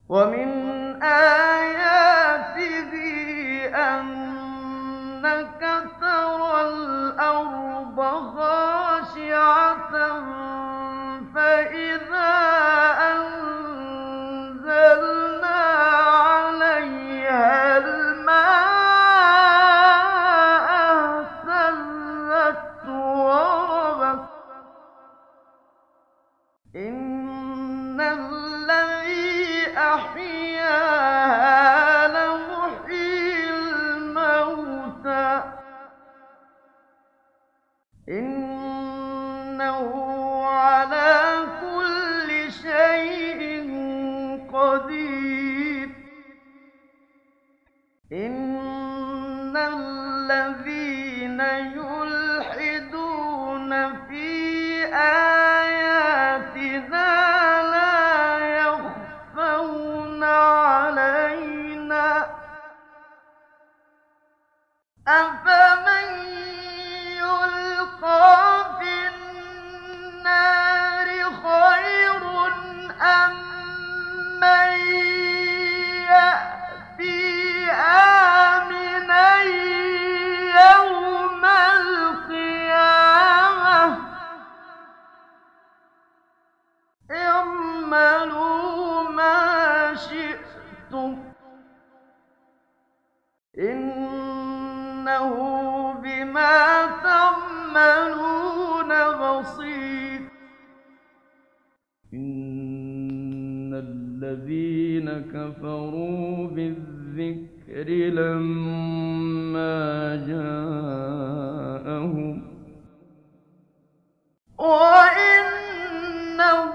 ومن آياته أنك ترى الأرض خاشعة فإذا أنزلنا عليها الماء اهتزت وربت إن الذي أحياها لمحيي الموتى إنه على كل شيء قدير إن الذين يلحدون في آياتنا لا يخفون علينا أفمن يلقى في النار خير أم من يأتي آمنا يوم القيامة اعملوا ما شئتم إنه بما تعملون بصير إن الذين كفروا بالذكر لما جاءهم وإنه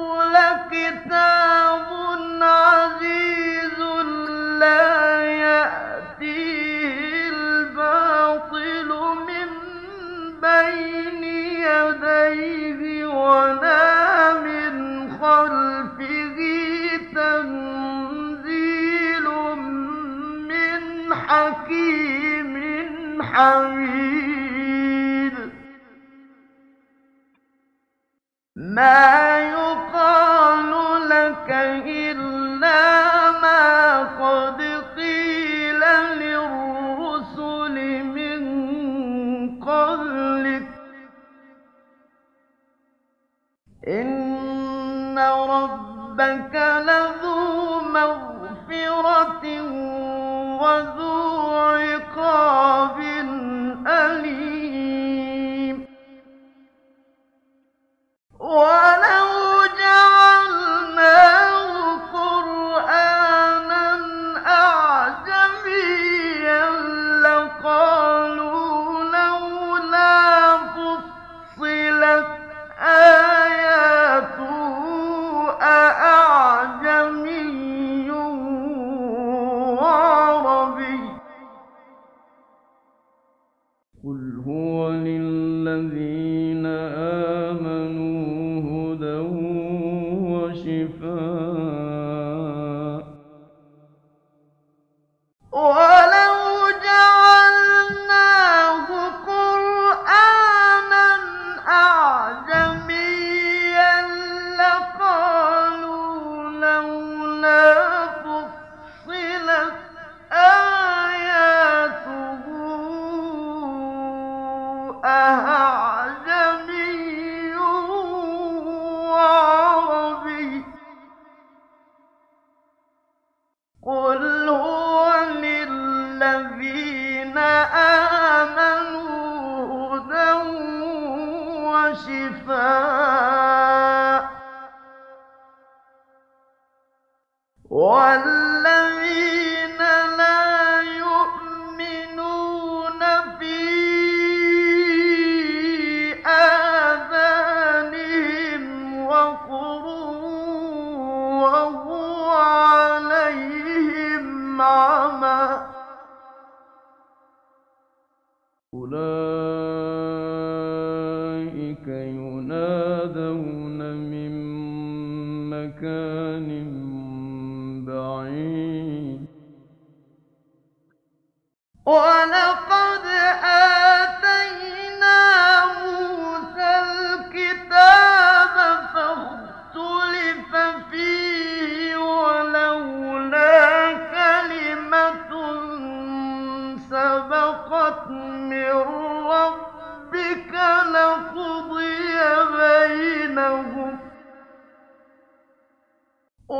لكتاب عزيز لا يأتيه الباطل من بين يديه ولا من خلفه تنزيل من حكيم حميد ما يقال لك إلا ما قد قيل للرسل من قبلك إن ربك لذو مغفرة وذو عقاب أليم ولو جعلناه قرآنا أعجميا لقالوا لولا فصلت آياته أأعجمي وعربي قل هو للذين آمنوا هدى وشفاء ولو جعلناه قرآنا أعجميا لقالوا لولا فصلت آياته أعجمي وعربي قل هو للذين آمنوا هدى وشفاء والذين لا يؤمنون في آذانهم وقر وهو عليهم عمى أولئك ينادون من مكان بعيد ولقد آتينا موسى الكتاب فاختلف فيه ولولا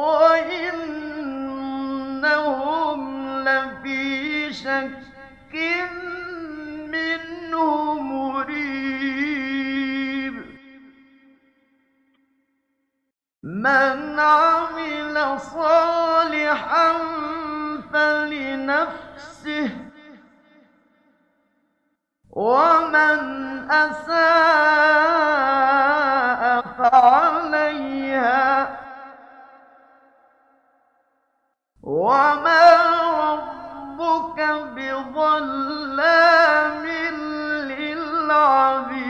وَإِنَّهُمْ لَفِي شَكٍّ مِّنْهُ مُرِيبٍ مَنْ عَمِلَ صَالِحًا فَلِنَفْسِهِ وَمَنْ أَسَاءَ فَعَلَيْهَا وَمَا رَبُّكَ بِظَلَّامٍ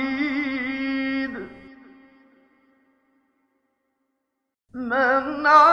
لِّلْعَبِيدِ مَنْ